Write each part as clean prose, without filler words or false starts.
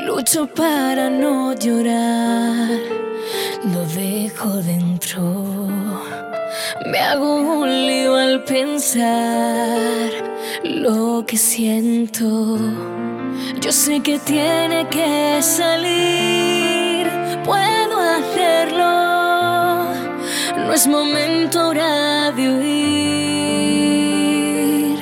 Lucho para no llorar, lo dejo dentro. Me hago un lío al pensar lo que siento. Yo sé que tiene que salir, puedo hacerlo. No es momento ahora de huir.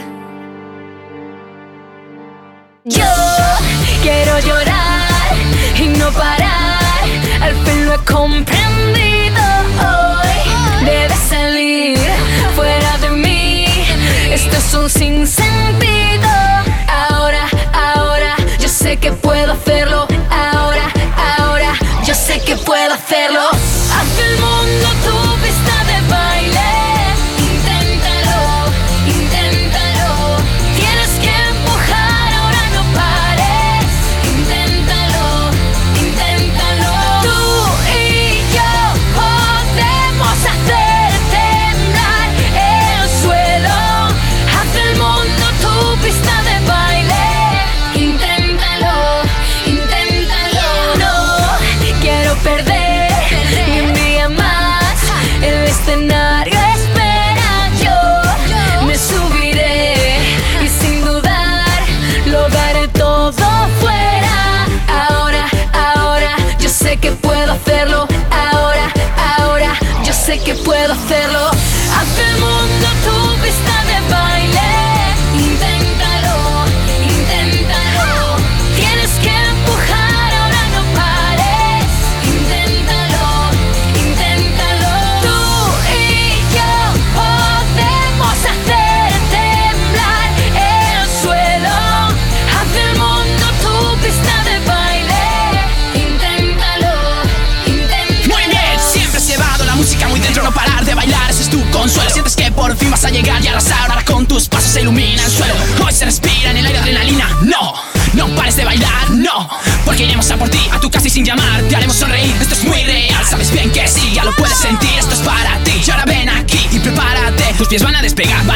Yo quiero llorar y no parar, al fin lo he comprendido hoy. Debe salir fuera de mí, esto es un sinsentido. Ahora, yo sé que puedo hacerlo. Ahora, yo sé que puedo hacerlo. Haz del mundo tu pista de baile. Inténtalo, inténtalo. Tienes que empujar, ahora no pares. Inténtalo, inténtalo. Tú y yo podemos hacer temblar el suelo. Haz del mundo tu pista de baile. Inténtalo, inténtalo. No quiero perder ni un día más. El escenario espera, yo me subiré y sin dudar lo daré todo fuera. Ahora, yo sé que puedo hacerlo. Ahora, yo sé que puedo hacerlo. Haz del mundo tu pista de baile. Inténtalo, inténtalo. Tienes que empujar, ahora no pares. Inténtalo, inténtalo. Tú y yo podemos hacer temblar el suelo. Haz del mundo tu pista de baile. Inténtalo, inténtalo. Muy bien, siempre has llevado la música muy dentro, no parar de bailar, ese es tu consuelo. Sientes que por fin vas a llegar y arrasar, ahora con tus pasos se ilumina el suelo. Hoy se respira en el aire adrenalina, no pares de bailar, no, porque iremos a por ti, a tu casa y sin llamar, te haremos sonreír, esto es muy real, sabes bien que sí, ya lo puedes sentir, esto es para ti. Y ahora ven aquí y prepárate, tus pies van a despegar,